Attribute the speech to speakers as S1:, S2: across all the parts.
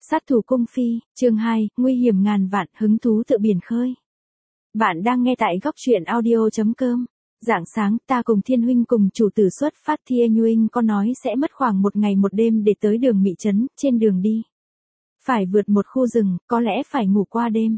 S1: Sát thủ cung phi, chương 2, nguy hiểm ngàn vạn, hứng thú tự biển khơi. Bạn đang nghe tại góc truyện audio.com. Rạng sáng, ta cùng Thiên huynh cùng chủ tử xuất phát. Thiên huynh có nói sẽ mất khoảng một ngày một đêm để tới đường Mị Trấn. Trên đường đi, phải vượt một khu rừng, có lẽ phải ngủ qua đêm.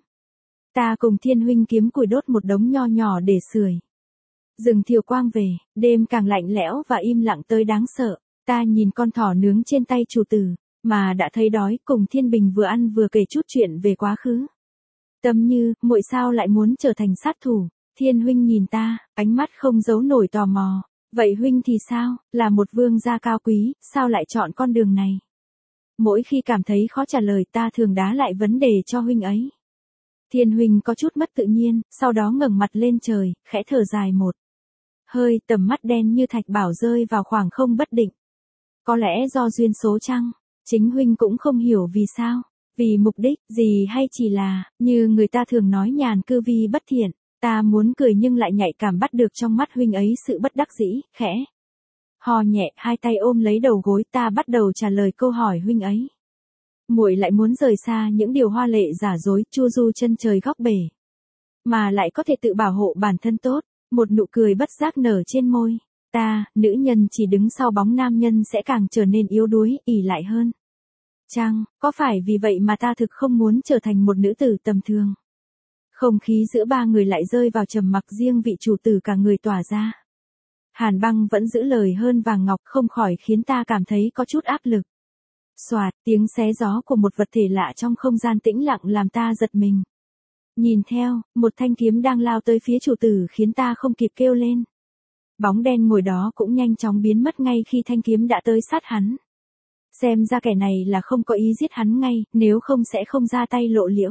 S1: Ta cùng Thiên huynh kiếm củi đốt một đống nho nhỏ để sưởi. Rừng thiều quang về, đêm càng lạnh lẽo và im lặng tới đáng sợ. Ta nhìn con thỏ nướng trên tay chủ tử, mà đã thấy đói, cùng Thiên Bình vừa ăn vừa kể chút chuyện về quá khứ. Tâm Như, muội sao lại muốn trở thành sát thủ? Thiên huynh nhìn ta, ánh mắt không giấu nổi tò mò. Vậy huynh thì sao, là một vương gia cao quý, sao lại chọn con đường này? Mỗi khi cảm thấy khó trả lời, ta thường đá lại vấn đề cho huynh ấy. Thiên huynh có chút mất tự nhiên, sau đó ngẩng mặt lên trời, khẽ thở dài một hơi, tầm mắt đen như thạch bảo rơi vào khoảng không bất định. Có lẽ do duyên số chăng? Chính huynh cũng không hiểu vì sao, vì mục đích gì, hay chỉ là, như người ta thường nói, nhàn cư vi bất thiện. Ta muốn cười nhưng lại nhạy cảm bắt được trong mắt huynh ấy sự bất đắc dĩ, khẽ hò nhẹ, hai tay ôm lấy đầu gối. Ta bắt đầu trả lời câu hỏi huynh ấy. Muội lại muốn rời xa những điều hoa lệ giả dối, chu du chân trời góc bể, mà lại có thể tự bảo hộ bản thân tốt. Một nụ cười bất giác nở trên môi. Ta, nữ nhân chỉ đứng sau bóng nam nhân sẽ càng trở nên yếu đuối, ỷ lại hơn. Chăng, có phải vì vậy mà ta thực không muốn trở thành một nữ tử tầm thường? Không khí giữa ba người lại rơi vào trầm mặc, riêng vị chủ tử cả người tỏa ra. Hàn Băng vẫn giữ lời hơn vàng ngọc, không khỏi khiến ta cảm thấy có chút áp lực. Soạt, tiếng xé gió của một vật thể lạ trong không gian tĩnh lặng làm ta giật mình. Nhìn theo, một thanh kiếm đang lao tới phía chủ tử khiến ta không kịp kêu lên. Bóng đen ngồi đó cũng nhanh chóng biến mất ngay khi thanh kiếm đã tới sát hắn. Xem ra kẻ này là không có ý giết hắn ngay, nếu không sẽ không ra tay lộ liễu.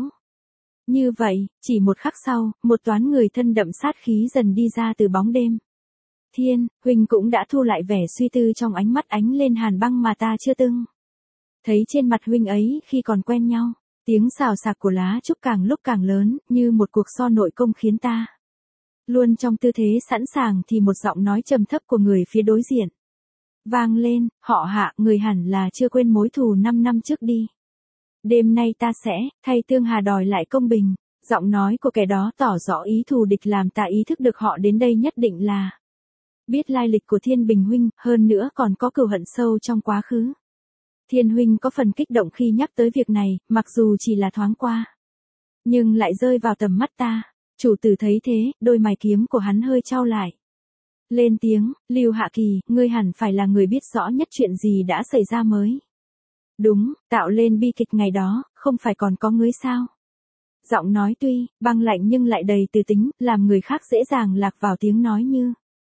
S1: Như vậy, chỉ một khắc sau, một toán người thân đậm sát khí dần đi ra từ bóng đêm. Thiên huynh cũng đã thu lại vẻ suy tư trong ánh mắt ánh lên Hàn Băng mà ta chưa từng thấy trên mặt huynh ấy khi còn quen nhau. Tiếng xào xạc của lá trúc càng lúc càng lớn, như một cuộc so nội công khiến ta luôn trong tư thế sẵn sàng thì một giọng nói trầm thấp của người phía đối diện vang lên. Họ Hạ, người hẳn là chưa quên mối thù 5 năm trước đi. Đêm nay ta sẽ thay Tương Hà đòi lại công bình. Giọng nói của kẻ đó tỏ rõ ý thù địch làm ta ý thức được họ đến đây nhất định là biết lai lịch của Thiên Bình huynh, hơn nữa còn có cừu hận sâu trong quá khứ. Thiên huynh có phần kích động khi nhắc tới việc này, mặc dù chỉ là thoáng qua, nhưng lại rơi vào tầm mắt ta. Chủ tử thấy thế, đôi mày kiếm của hắn hơi chau lại. Lên tiếng, Lưu Hạ Kỳ, ngươi hẳn phải là người biết rõ nhất chuyện gì đã xảy ra mới. Đúng, tạo lên bi kịch ngày đó, không phải còn có ngươi sao? Giọng nói tuy băng lạnh nhưng lại đầy từ tính, làm người khác dễ dàng lạc vào tiếng nói như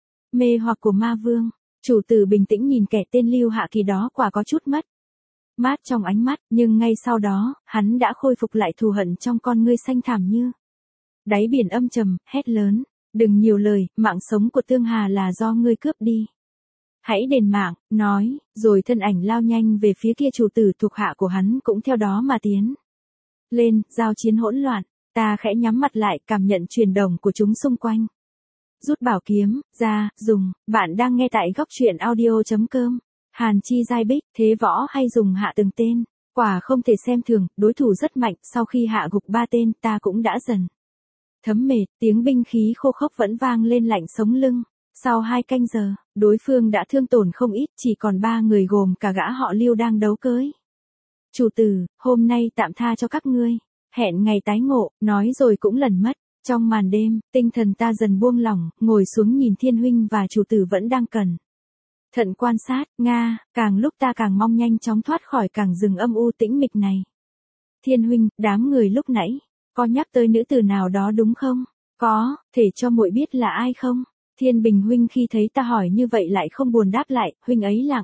S1: mê hoặc của ma vương. Chủ tử bình tĩnh nhìn kẻ tên Lưu Hạ Kỳ đó, quả có chút mất mát trong ánh mắt, nhưng ngay sau đó, hắn đã khôi phục lại thù hận trong con ngươi xanh thẳm như đáy biển âm trầm, hét lớn. Đừng nhiều lời, mạng sống của Tương Hà là do ngươi cướp đi. Hãy đền mạng, nói, rồi thân ảnh lao nhanh về phía kia. Chủ tử thuộc hạ của hắn cũng theo đó mà tiến lên. Giao chiến hỗn loạn, ta khẽ nhắm mặt lại, cảm nhận chuyển động của chúng xung quanh. Rút bảo kiếm ra, dùng. Bạn đang nghe tại góc truyện audio.com. Hàn Chi giai bích, thế võ hay dùng hạ từng tên, quả không thể xem thường, đối thủ rất mạnh. Sau khi hạ gục 3 tên, ta cũng đã dần thấm mệt, tiếng binh khí khô khốc vẫn vang lên lạnh sống lưng. Sau 2 canh giờ, đối phương đã thương tổn không ít, chỉ còn 3 người gồm cả gã họ Lưu đang đấu cưới. Chủ tử, hôm nay tạm tha cho các ngươi, hẹn ngày tái ngộ, nói rồi cũng lần mất. Trong màn đêm, tinh thần ta dần buông lỏng, ngồi xuống nhìn Thiên huynh và chủ tử vẫn đang cẩn thận quan sát. Nga, càng lúc ta càng mong nhanh chóng thoát khỏi cảng rừng âm u tĩnh mịch này. Thiên huynh, đám người lúc nãy có nhắc tới nữ tử nào đó đúng không? Có, thể cho muội biết là ai không? Thiên Bình huynh khi thấy ta hỏi như vậy lại không buồn đáp lại, huynh ấy lặng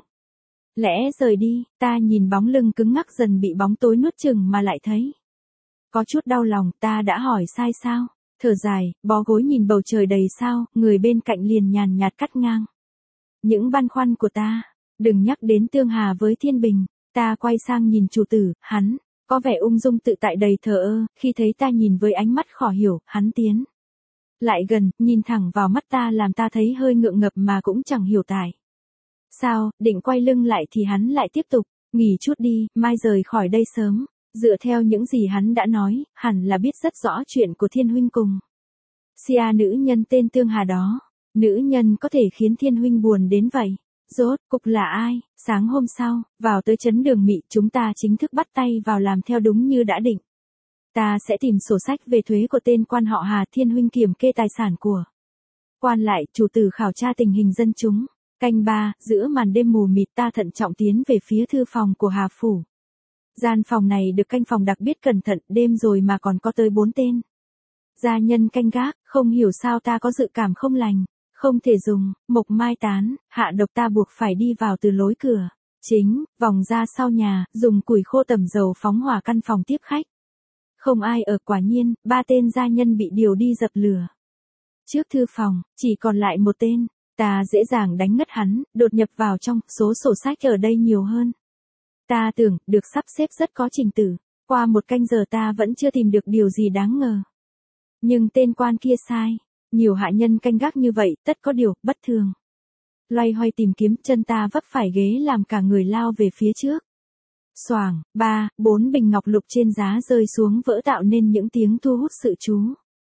S1: lẽ rời đi. Ta nhìn bóng lưng cứng ngắc dần bị bóng tối nuốt chửng mà lại thấy có chút đau lòng. Ta đã hỏi sai sao? Thở dài, bó gối nhìn bầu trời đầy sao, người bên cạnh liền nhàn nhạt cắt ngang những băn khoăn của ta. Đừng nhắc đến Tương Hà với Thiên Bình. Ta quay sang nhìn chủ tử, hắn có vẻ ung dung tự tại đầy thờ ơ. Khi thấy ta nhìn với ánh mắt khó hiểu, hắn tiến lại gần, nhìn thẳng vào mắt ta làm ta thấy hơi ngượng ngập mà cũng chẳng hiểu tại sao. Định quay lưng lại thì hắn lại tiếp tục nghỉ chút đi, mai rời khỏi đây sớm. Dựa theo những gì hắn đã nói, hẳn là biết rất rõ chuyện của Thiên huynh cùng Sia nữ nhân tên Tương Hà đó. Nữ nhân có thể khiến Thiên huynh buồn đến vậy. Rốt cục là ai? Sáng hôm sau, vào tới trấn Đường Mị, chúng ta chính thức bắt tay vào làm theo đúng như đã định. Ta sẽ tìm sổ sách về thuế của tên quan họ Hà, Thiên huynh kiểm kê tài sản của quan lại, chủ tử khảo tra tình hình dân chúng. Canh 3, giữa màn đêm mù mịt ta thận trọng tiến về phía thư phòng của Hà phủ. Gian phòng này được canh phòng đặc biệt cẩn thận, đêm rồi mà còn có tới 4 tên gia nhân canh gác, không hiểu sao ta có dự cảm không lành. Không thể dùng mộc mai tán, hạ độc, ta buộc phải đi vào từ lối cửa chính, vòng ra sau nhà, dùng củi khô tẩm dầu phóng hỏa căn phòng tiếp khách. Không ai ở, quả nhiên, 3 tên gia nhân bị điều đi dập lửa. Trước thư phòng, chỉ còn lại một tên, ta dễ dàng đánh ngất hắn, đột nhập vào trong, số sổ sách ở đây nhiều hơn. Ta tưởng, được sắp xếp rất có trình tự, qua 1 canh giờ ta vẫn chưa tìm được điều gì đáng ngờ. Nhưng tên quan kia sai. Nhiều hạ nhân canh gác như vậy, tất có điều bất thường. Loay hoay tìm kiếm, chân ta vấp phải ghế làm cả người lao về phía trước. Xoảng, 3, 4 bình ngọc lục trên giá rơi xuống vỡ tạo nên những tiếng thu hút sự chú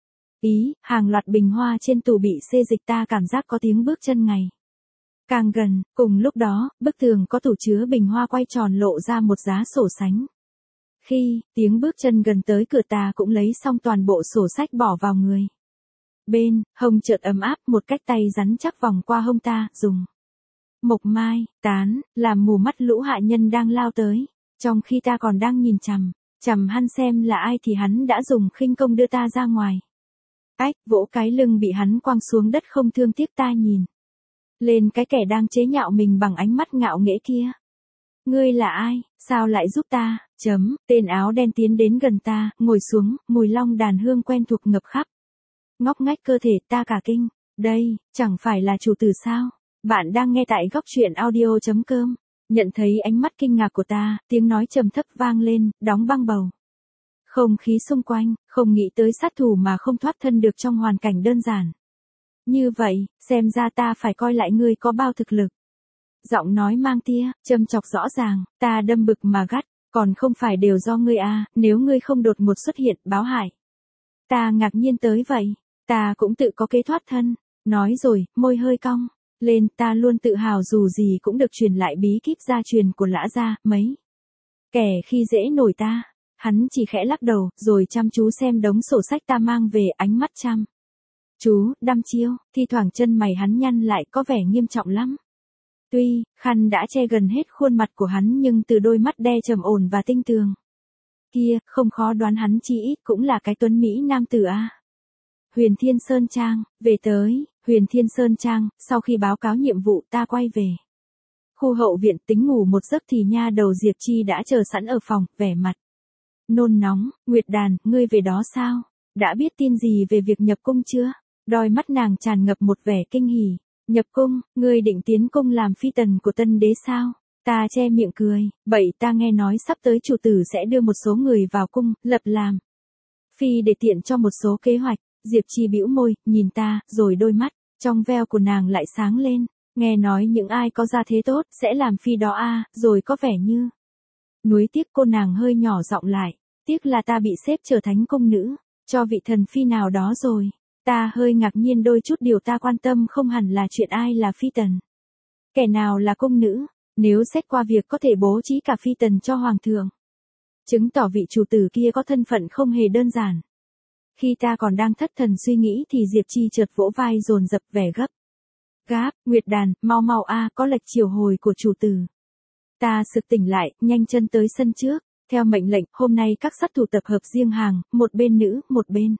S1: ý. Hàng loạt bình hoa trên tủ bị xê dịch, ta cảm giác có tiếng bước chân ngày càng gần. Cùng lúc đó, bức tường có tủ chứa bình hoa quay tròn lộ ra một giá sổ sánh. Khi tiếng bước chân gần tới cửa, ta cũng lấy xong toàn bộ sổ sách bỏ vào người. Bên hông chợt ấm áp, một cách tay rắn chắc vòng qua hông ta, dùng mộc mai tán làm mù mắt lũ hạ nhân đang lao tới. Trong khi ta còn đang nhìn chằm hắn xem là ai thì hắn đã dùng khinh công đưa ta ra ngoài. Ách, vỗ cái lưng bị hắn quăng xuống đất không thương tiếc. Ta nhìn lên cái kẻ đang chế nhạo mình bằng ánh mắt ngạo nghễ kia. Ngươi là ai, sao lại giúp ta? Tên áo đen tiến đến gần ta, ngồi xuống, mùi long đàn hương quen thuộc ngập khắp ngóc ngách cơ thể. Ta cả kinh. Đây, chẳng phải là chủ tử sao? Bạn đang nghe tại góc truyện audio.com. Nhận thấy ánh mắt kinh ngạc của ta, tiếng nói trầm thấp vang lên, đóng băng bầu không khí xung quanh, không nghĩ tới sát thủ mà không thoát thân được trong hoàn cảnh đơn giản như vậy, xem ra ta phải coi lại ngươi có bao thực lực. Giọng nói mang tia châm chọc rõ ràng, ta đâm bực mà gắt, còn không phải đều do ngươi à, nếu ngươi không đột ngột xuất hiện báo hại. Ta ngạc nhiên tới vậy, ta cũng tự có kế thoát thân. Nói rồi, môi hơi cong lên. Ta luôn tự hào dù gì cũng được truyền lại bí kíp gia truyền của Lã gia. Mấy kẻ khi dễ nổi ta. Hắn chỉ khẽ lắc đầu, rồi chăm chú xem đống sổ sách ta mang về, ánh mắt chăm chú đăm chiêu, thi thoảng chân mày hắn nhăn lại, có vẻ nghiêm trọng lắm. Tuy khăn đã che gần hết khuôn mặt của hắn, nhưng từ đôi mắt đe trầm ổn và tinh tường kia, không khó đoán hắn chi ít cũng là cái tuấn mỹ nam tử a. Huyền Thiên Sơn Trang, về tới Huyền Thiên Sơn Trang, sau khi báo cáo nhiệm vụ ta quay về khu hậu viện, tính ngủ một giấc thì nha đầu Diệp Chi đã chờ sẵn ở phòng, vẻ mặt nôn nóng. Nguyệt Đàn, ngươi về đó sao? Đã biết tin gì về việc nhập cung chưa? Đôi mắt nàng tràn ngập một vẻ kinh hỉ. Nhập cung, ngươi định tiến cung làm phi tần của Tân đế sao? Ta che miệng cười, bậy, ta nghe nói sắp tới chủ tử sẽ đưa một số người vào cung, lập làm phi để tiện cho một số kế hoạch. Diệp Chi bĩu môi, nhìn ta, rồi đôi mắt trong veo của nàng lại sáng lên. Nghe nói những ai có gia thế tốt sẽ làm phi đó a, rồi có vẻ như núi tiếc. Cô nàng hơi nhỏ giọng lại, tiếc là ta bị xếp trở thành cung nữ cho vị thần phi nào đó rồi. Ta hơi ngạc nhiên, đôi chút điều ta quan tâm không hẳn là chuyện ai là phi tần, kẻ nào là cung nữ. Nếu xét qua việc có thể bố trí cả phi tần cho hoàng thượng, chứng tỏ vị chủ tử kia có thân phận không hề đơn giản. Khi ta còn đang thất thần suy nghĩ thì Diệp Chi chợt vỗ vai dồn dập, vẻ gấp gáp. Nguyệt Đàn, mau mau a, có lệch chiều hồi của chủ tử. Ta sực tỉnh lại, nhanh chân tới sân trước. Theo mệnh lệnh, hôm nay các sát thủ tập hợp riêng hàng, một bên nữ, một bên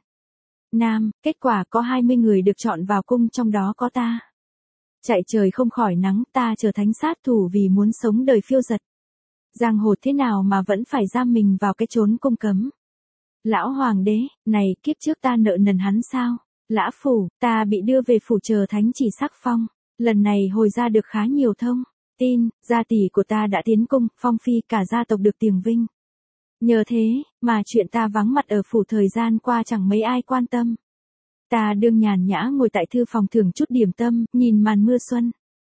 S1: nam. Kết quả có 20 người được chọn vào cung, trong đó có ta. Chạy trời không khỏi nắng, ta trở thành sát thủ vì muốn sống đời phiêu dật giang hồ thế nào mà vẫn phải giam mình vào cái chốn cung cấm. Lão hoàng đế, này, kiếp trước ta nợ nần hắn sao? Lã phủ, ta bị đưa về phủ chờ thánh chỉ sắc phong. Lần này hồi ra được khá nhiều thông tin, gia tỷ của ta đã tiến cung, phong phi, cả gia tộc được tiền vinh. Nhờ thế, mà chuyện ta vắng mặt ở phủ thời gian qua chẳng mấy ai quan tâm. Ta đương nhàn nhã ngồi tại thư phòng thưởng chút điểm tâm, nhìn màn mưa xuân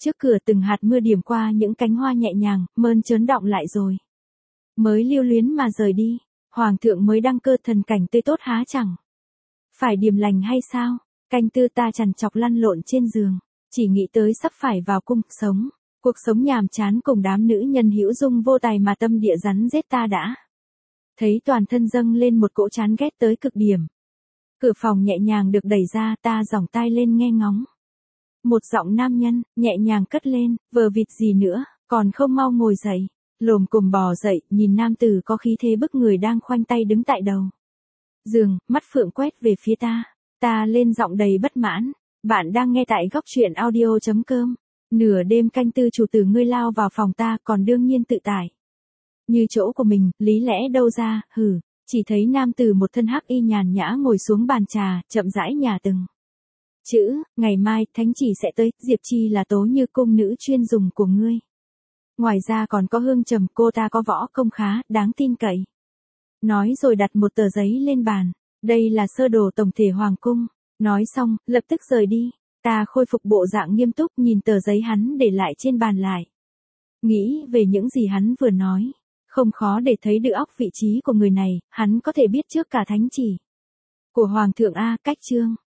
S1: Trước cửa từng hạt mưa điểm qua những cánh hoa nhẹ nhàng, mơn trớn đọng lại rồi. Mới lưu luyến mà rời đi, hoàng thượng mới đăng cơ thần cảnh tươi tốt há chẳng. Phải điềm lành hay sao? Canh tư ta trằn trọc lăn lộn trên giường, chỉ nghĩ tới sắp phải vào cung sống. Cuộc sống nhàm chán cùng đám nữ nhân hữu dung vô tài mà tâm địa rắn rết ta đã. Thấy toàn thân dâng lên một cỗ chán ghét tới cực điểm. Cửa phòng nhẹ nhàng được đẩy ra, ta giỏng tai lên nghe ngóng. Một giọng nam nhân, nhẹ nhàng cất lên, vờ vịt gì nữa, còn không mau ngồi dậy. Lồm cồm bò dậy, nhìn nam tử có khí thế bức người đang khoanh tay đứng tại đầu giường, mắt phượng quét về phía ta. Ta lên giọng đầy bất mãn. Bạn đang nghe tại góc truyện audio.com. Nửa đêm canh tư chủ tử ngươi lao vào phòng ta, còn đương nhiên tự tại. Như chỗ của mình, lý lẽ đâu ra, hừ. Chỉ thấy nam tử một thân hắc y nhàn nhã ngồi xuống bàn trà, chậm rãi nhả từng chữ. Ngày mai, thánh chỉ sẽ tới, Diệp Chi là tố như cung nữ chuyên dùng của ngươi. Ngoài ra còn có hương trầm, cô ta có võ công khá, đáng tin cậy. Nói rồi đặt một tờ giấy lên bàn. Đây là sơ đồ tổng thể hoàng cung. Nói xong, lập tức rời đi. Ta khôi phục bộ dạng nghiêm túc nhìn tờ giấy hắn để lại trên bàn lại. Nghĩ về những gì hắn vừa nói. Không khó để thấy được óc vị trí của người này, hắn có thể biết trước cả thánh chỉ của hoàng thượng a. Cách chương